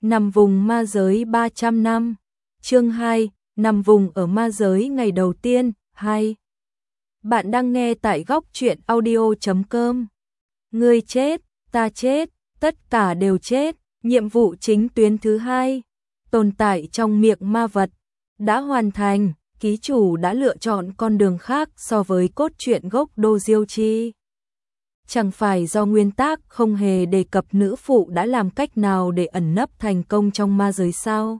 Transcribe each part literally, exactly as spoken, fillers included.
Nằm vùng ma giới ba trăm năm. Chương hai, nằm vùng ở ma giới ngày đầu tiên. hai. Bạn đang nghe tại góc truyện audio chấm com. Ngươi chết, ta chết, tất cả đều chết. Nhiệm vụ chính tuyến thứ hai, tồn tại trong miệng ma vật, đã hoàn thành. Ký chủ đã lựa chọn con đường khác so với cốt truyện gốc Do Diêu Chi. Chẳng phải do nguyên tác không hề đề cập nữ phụ đã làm cách nào để ẩn nấp thành công trong ma giới sao?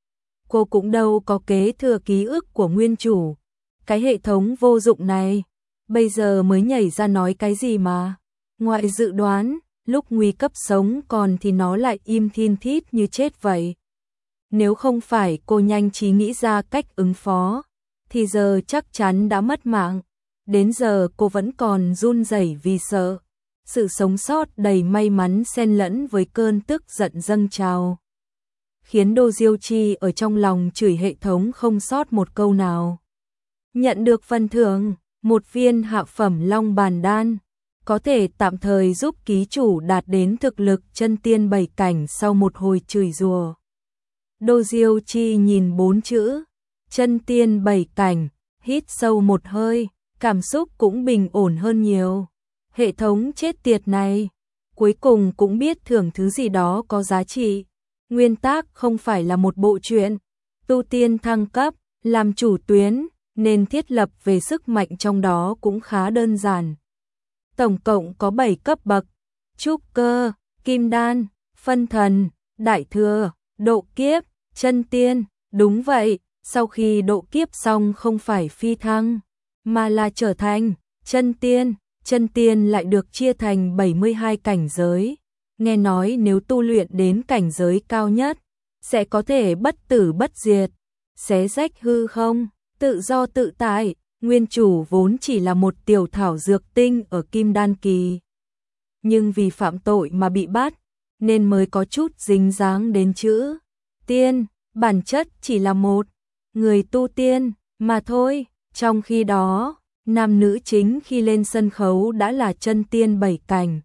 Cô cũng đâu có kế thừa ký ức của nguyên chủ. Cái hệ thống vô dụng này, bây giờ mới nhảy ra nói cái gì mà. Ngoại dự đoán, lúc nguy cấp sống còn thì nó lại im thin thít như chết vậy. Nếu không phải cô nhanh trí nghĩ ra cách ứng phó, thì giờ chắc chắn đã mất mạng. Đến giờ cô vẫn còn run rẩy vì sợ. Sự sống sót đầy may mắn xen lẫn với cơn tức giận dâng trào, khiến Do Diêu Chi ở trong lòng chửi hệ thống không sót một câu nào. Nhận được phần thưởng, một viên hạ phẩm long bàn đan, có thể tạm thời giúp ký chủ đạt đến thực lực chân tiên bảy cảnh sau một hồi chửi rủa. Do Diêu Chi nhìn bốn chữ chân tiên bảy cảnh, hít sâu một hơi, cảm xúc cũng bình ổn hơn nhiều. Hệ thống chết tiệt này, cuối cùng cũng biết thưởng thứ gì đó có giá trị. Nguyên tác không phải là một bộ truyện, tu tiên thăng cấp, làm chủ tuyến, nên thiết lập về sức mạnh trong đó cũng khá đơn giản. Tổng cộng có bảy cấp bậc: trúc cơ, kim đan, phân thần, đại thừa, độ kiếp, chân tiên. Đúng vậy, sau khi độ kiếp xong không phải phi thăng, mà là trở thành chân tiên. Chân tiên lại được chia thành bảy mươi hai cảnh giới. Nghe nói nếu tu luyện đến cảnh giới cao nhất, sẽ có thể bất tử bất diệt, xé rách hư không, tự do tự tại. Nguyên chủ vốn chỉ là một tiểu thảo dược tinh ở kim đan kỳ, nhưng vì phạm tội mà bị bắt, nên mới có chút dính dáng đến chữ tiên. Bản chất chỉ là một người tu tiên mà thôi. Trong khi đó, nam nữ chính khi lên sân khấu đã là chân tiên bảy cảnh.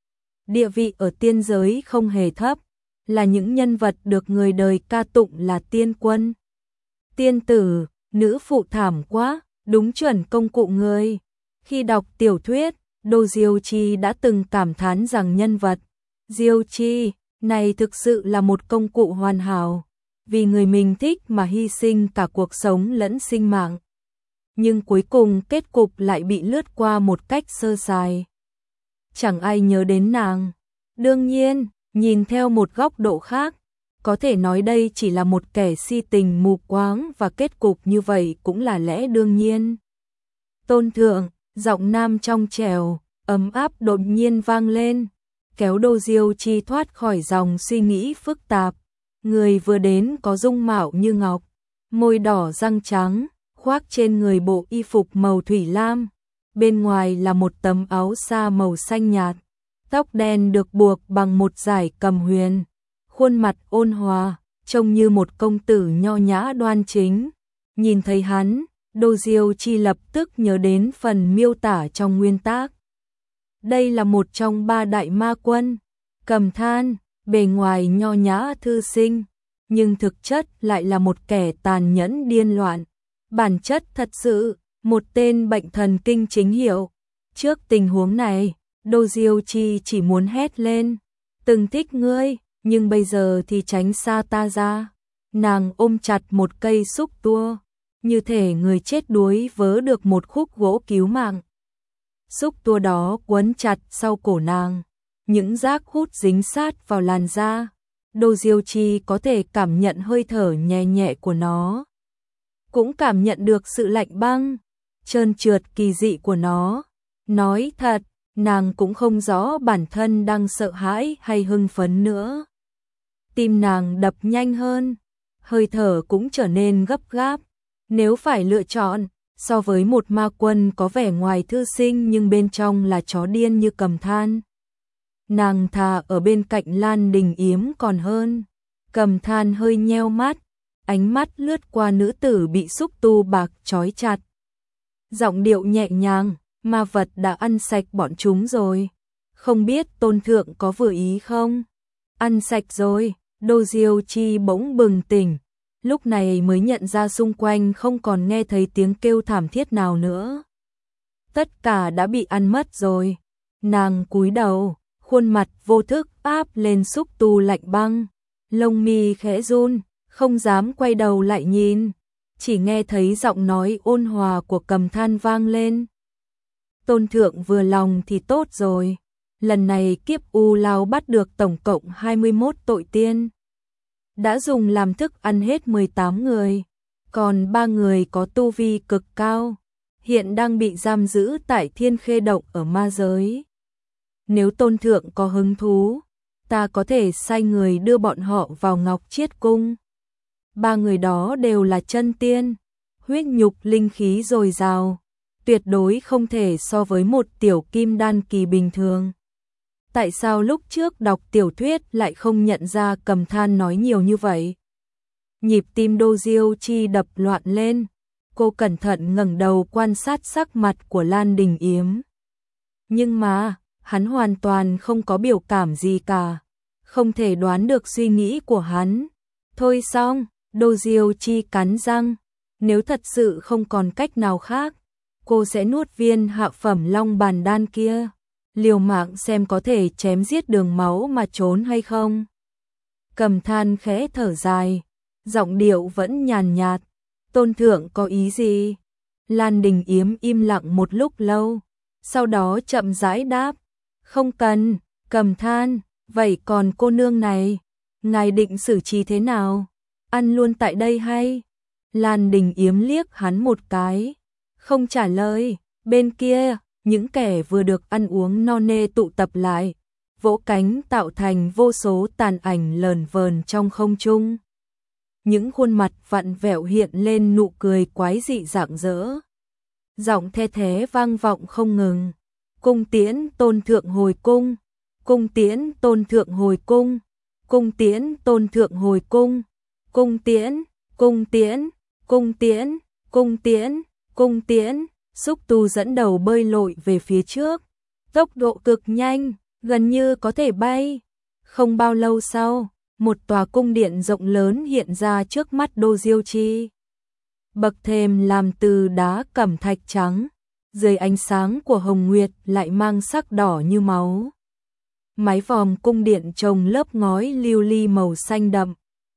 Địa vị ở tiên giới không hề thấp, là những nhân vật được người đời ca tụng là tiên quân, tiên tử. Nữ phụ thảm quá, đúng chuẩn công cụ người. Khi đọc tiểu thuyết, Do Diêu Chi đã từng cảm thán rằng nhân vật Diêu Chi này thực sự là một công cụ hoàn hảo, vì người mình thích mà hy sinh cả cuộc sống lẫn sinh mạng. Nhưng cuối cùng kết cục lại bị lướt qua một cách sơ sài. Chẳng ai nhớ đến nàng. Đương nhiên, nhìn theo một góc độ khác, có thể nói đây chỉ là một kẻ si tình mù quáng và kết cục như vậy cũng là lẽ đương nhiên. Tôn thượng, giọng nam trong trẻo, ấm áp đột nhiên vang lên, kéo Do Diêu Chi thoát khỏi dòng suy nghĩ phức tạp. Người vừa đến có dung mạo như ngọc, môi đỏ răng trắng, khoác trên người bộ y phục màu thủy lam, bên ngoài là một tấm áo sa màu xanh nhạt, tóc đen được buộc bằng một dải cầm huyền, khuôn mặt ôn hòa, trông như một công tử nho nhã đoan chính. Nhìn thấy hắn, Do Diêu Chi lập tức nhớ đến phần miêu tả trong nguyên tác. Đây là một trong ba đại ma quân, Cầm Than, bề ngoài nho nhã thư sinh, nhưng thực chất lại là một kẻ tàn nhẫn điên loạn. Bản chất thật sự, một tên bệnh thần kinh chính hiệu. Trước tình huống này, Do Diêu Chi chỉ muốn hét lên, từng thích ngươi, nhưng bây giờ thì tránh xa ta ra. Nàng ôm chặt một cây xúc tua, như thể người chết đuối vớ được một khúc gỗ cứu mạng. Xúc tua đó quấn chặt sau cổ nàng, những rác hút dính sát vào làn da. Do Diêu Chi có thể cảm nhận hơi thở nhẹ nhẹ của nó, cũng cảm nhận được sự lạnh băng, trơn trượt kỳ dị của nó. Nói thật, nàng cũng không rõ bản thân đang sợ hãi hay hưng phấn nữa. Tim nàng đập nhanh hơn, hơi thở cũng trở nên gấp gáp. Nếu phải lựa chọn, so với một ma quân có vẻ ngoài thư sinh nhưng bên trong là chó điên như Cầm Than, nàng thà ở bên cạnh Lan Đình Yếm còn hơn. Cầm Than hơi nheo mắt, ánh mắt lướt qua nữ tử bị xúc tu bạc trói chặt. Giọng điệu nhẹ nhàng, ma vật đã ăn sạch bọn chúng rồi. Không biết tôn thượng có vừa ý không? Ăn sạch rồi, Đô Diêu Chi bỗng bừng tỉnh, lúc này mới nhận ra xung quanh không còn nghe thấy tiếng kêu thảm thiết nào nữa. Tất cả đã bị ăn mất rồi. Nàng cúi đầu, khuôn mặt vô thức áp lên xúc tu lạnh băng, lông mi khẽ run, không dám quay đầu lại nhìn, chỉ nghe thấy giọng nói ôn hòa của Cầm Than vang lên. Tôn thượng vừa lòng thì tốt rồi, lần này kiếp u lao bắt được tổng cộng hai mươi mốt tội tiên. Đã dùng làm thức ăn hết mười tám người, còn ba người có tu vi cực cao, hiện đang bị giam giữ tại Thiên Khê Động ở ma giới. Nếu tôn thượng có hứng thú, ta có thể sai người đưa bọn họ vào Ngọc Chiết Cung. Ba người đó đều là chân tiên, huyết nhục linh khí dồi dào, tuyệt đối không thể so với một tiểu kim đan kỳ bình thường. Tại sao lúc trước đọc tiểu thuyết lại không nhận ra Cầm Than nói nhiều như vậy? Nhịp tim Đô Diêu Chi đập loạn lên, cô cẩn thận ngẩng đầu quan sát sắc mặt của Lan Đình Yếm. Nhưng mà, hắn hoàn toàn không có biểu cảm gì cả, không thể đoán được suy nghĩ của hắn. Thôi xong, Đô Diêu Chi cắn răng, nếu thật sự không còn cách nào khác, cô sẽ nuốt viên hạ phẩm long bàn đan kia, liều mạng xem có thể chém giết Đường Máu mà trốn hay không. Cầm Than khẽ thở dài, giọng điệu vẫn nhàn nhạt, tôn thượng có ý gì? Lan Đình Yếm im lặng một lúc lâu, sau đó chậm rãi đáp, không cần. Cầm Than, vậy còn cô nương này, ngài định xử trí thế nào? Ăn luôn tại đây hay? Lan Đình Yếm liếc hắn một cái, không trả lời. Bên kia, những kẻ vừa được ăn uống no nê tụ tập lại, vỗ cánh tạo thành vô số tàn ảnh lờn vờn trong không trung. Những khuôn mặt vặn vẹo hiện lên nụ cười quái dị rạng rỡ. Giọng the thé vang vọng không ngừng. Cung tiễn tôn thượng hồi cung, cung tiễn tôn thượng hồi cung, cung tiễn tôn thượng hồi cung, cung tiễn, cung tiễn, cung tiễn, cung tiễn, cung tiễn. Xúc tu dẫn đầu bơi lội về phía trước, tốc độ cực nhanh, gần như có thể bay. Không bao lâu sau, một tòa cung điện rộng lớn hiện ra trước mắt Đô Diêu Chi. Bậc thềm làm từ đá cẩm thạch trắng, dưới ánh sáng của hồng nguyệt lại mang sắc đỏ như máu. Mái vòm cung điện trồng lớp ngói lưu ly màu xanh đậm.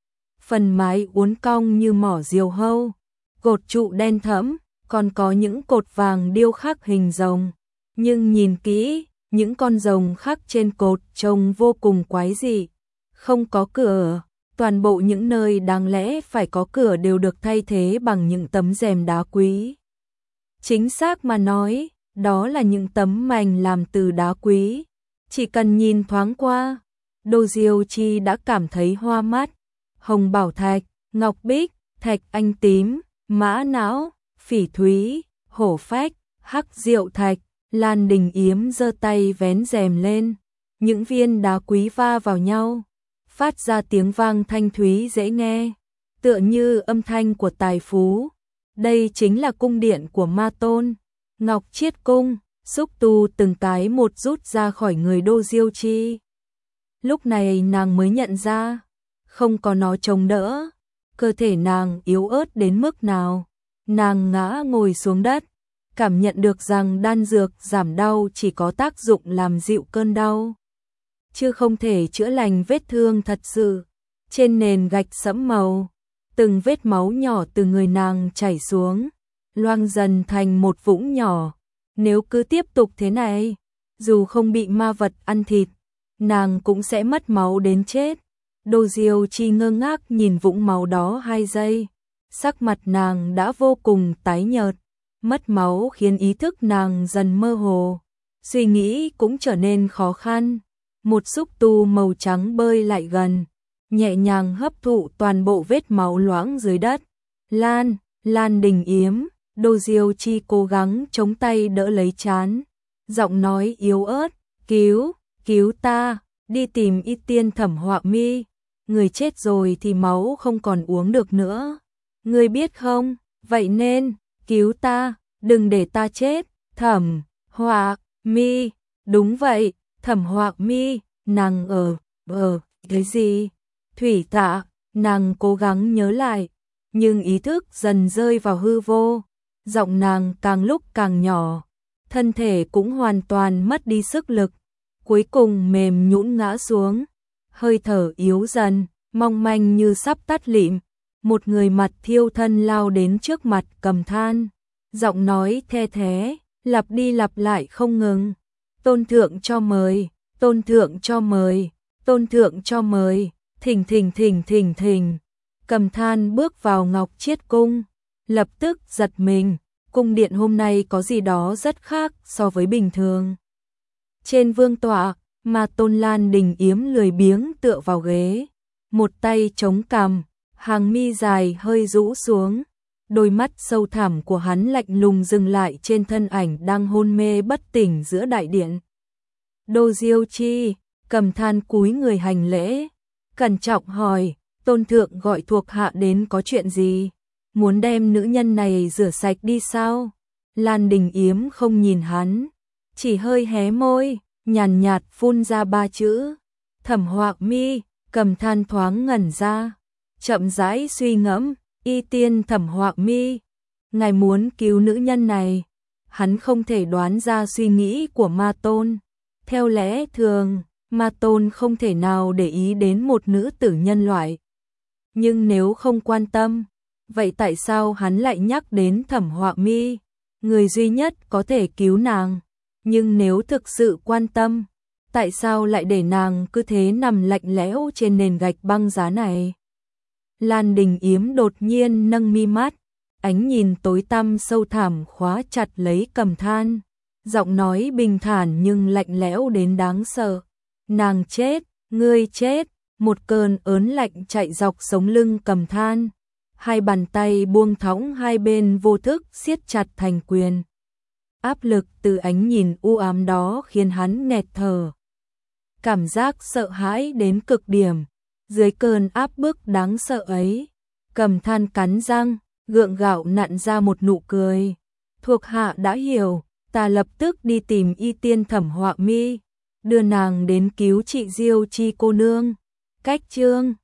Phần mái uốn cong như mỏ diều hâu, cột trụ đen thẫm, còn có những cột vàng điêu khắc hình rồng. Nhưng nhìn kỹ, những con rồng khắc trên cột trông vô cùng quái dị. Không có cửa, toàn bộ những nơi đáng lẽ phải có cửa đều được thay thế bằng những tấm rèm đá quý. Chính xác mà nói, đó là những tấm mành làm từ đá quý. Chỉ cần nhìn thoáng qua, Đô Diêu Chi đã cảm thấy hoa mắt. Hồng bảo thạch, ngọc bích, thạch anh tím, mã não, phỉ thúy, hổ phách, hắc diệu thạch. Lan Đình Yếm giơ tay vén rèm lên, những viên đá quý va vào nhau, phát ra tiếng vang thanh thúy dễ nghe, tựa như âm thanh của tài phú. Đây chính là cung điện của Ma Tôn, Ngọc Chiết Cung. Xúc tu từng cái một rút ra khỏi người Đô Diêu Chi. Lúc này nàng mới nhận ra, không có nó chống đỡ, cơ thể nàng yếu ớt đến mức nào. Nàng ngã ngồi xuống đất, cảm nhận được rằng đan dược giảm đau chỉ có tác dụng làm dịu cơn đau, chứ không thể chữa lành vết thương thật sự. Trên nền gạch sẫm màu, từng vết máu nhỏ từ người nàng chảy xuống, loang dần thành một vũng nhỏ. Nếu cứ tiếp tục thế này, dù không bị ma vật ăn thịt, nàng cũng sẽ mất máu đến chết. Đô Diêu Chi ngơ ngác nhìn vũng máu đó hai giây, sắc mặt nàng đã vô cùng tái nhợt, mất máu khiến ý thức nàng dần mơ hồ, suy nghĩ cũng trở nên khó khăn. Một xúc tu màu trắng bơi lại gần, nhẹ nhàng hấp thụ toàn bộ vết máu loãng dưới đất. Lan, Lan Đình Yếm. Đô Diêu Chi cố gắng chống tay đỡ lấy trán, giọng nói yếu ớt, cứu, cứu ta, đi tìm Y Tiên Thẩm Họa Mi, người chết rồi thì máu không còn uống được nữa. Ngươi biết không, vậy nên, cứu ta, đừng để ta chết. Thẩm Họa Mi, đúng vậy, Thẩm Họa Mi, nàng ở, ở, cái gì? Thủy Tạ, nàng cố gắng nhớ lại, nhưng ý thức dần rơi vào hư vô, giọng nàng càng lúc càng nhỏ, thân thể cũng hoàn toàn mất đi sức lực, cuối cùng mềm nhũn ngã xuống, hơi thở yếu dần, mong manh như sắp tắt lịm. Một người mặt thiêu thân lao đến trước mặt Cầm Than, giọng nói the thé, lặp đi lặp lại không ngừng. Tôn thượng cho mời, tôn thượng cho mời, tôn thượng cho mời, thình thình thình thình thình. Cầm Than bước vào Ngọc Chiết Cung, lập tức giật mình, cung điện hôm nay có gì đó rất khác so với bình thường. Trên vương tọa, Ma Tôn Lan Đình Yếm lười biếng tựa vào ghế, một tay chống cằm, hàng mi dài hơi rũ xuống, đôi mắt sâu thẳm của hắn lạnh lùng dừng lại trên thân ảnh đang hôn mê bất tỉnh giữa đại điện. Đô Diêu Chi, Cầm Than cúi người hành lễ, cẩn trọng hỏi, tôn thượng gọi thuộc hạ đến có chuyện gì? Muốn đem nữ nhân này rửa sạch đi sao? Lan Đình Yếm không nhìn hắn, chỉ hơi hé môi, nhàn nhạt phun ra ba chữ, Thẩm Hoạc Mi. Cầm Than thoáng ngẩn ra, chậm rãi suy ngẫm, y tiên Thẩm Hoạc Mi, ngài muốn cứu nữ nhân này. Hắn không thể đoán ra suy nghĩ của Ma Tôn. Theo lẽ thường, Ma Tôn không thể nào để ý đến một nữ tử nhân loại. Nhưng nếu không quan tâm, vậy tại sao hắn lại nhắc đến Thẩm Hoạc Mi, người duy nhất có thể cứu nàng? Nhưng nếu thực sự quan tâm, tại sao lại để nàng cứ thế nằm lạnh lẽo trên nền gạch băng giá này? Lan Đình Yếm đột nhiên nâng mi mắt, ánh nhìn tối tăm sâu thẳm khóa chặt lấy Cầm Than, giọng nói bình thản nhưng lạnh lẽo đến đáng sợ. Nàng chết, ngươi chết. Một cơn ớn lạnh chạy dọc sống lưng Cầm Than, hai bàn tay buông thõng hai bên vô thức siết chặt thành quyền. Áp lực từ ánh nhìn u ám đó khiến hắn nghẹt thở. Cảm giác sợ hãi đến cực điểm, dưới cơn áp bức đáng sợ ấy, Cầm Than cắn răng, gượng gạo nặn ra một nụ cười. Thuộc hạ đã hiểu, ta lập tức đi tìm y tiên Thẩm Hoạc Mi, đưa nàng đến cứu chị Diêu Chi cô nương. Cách chương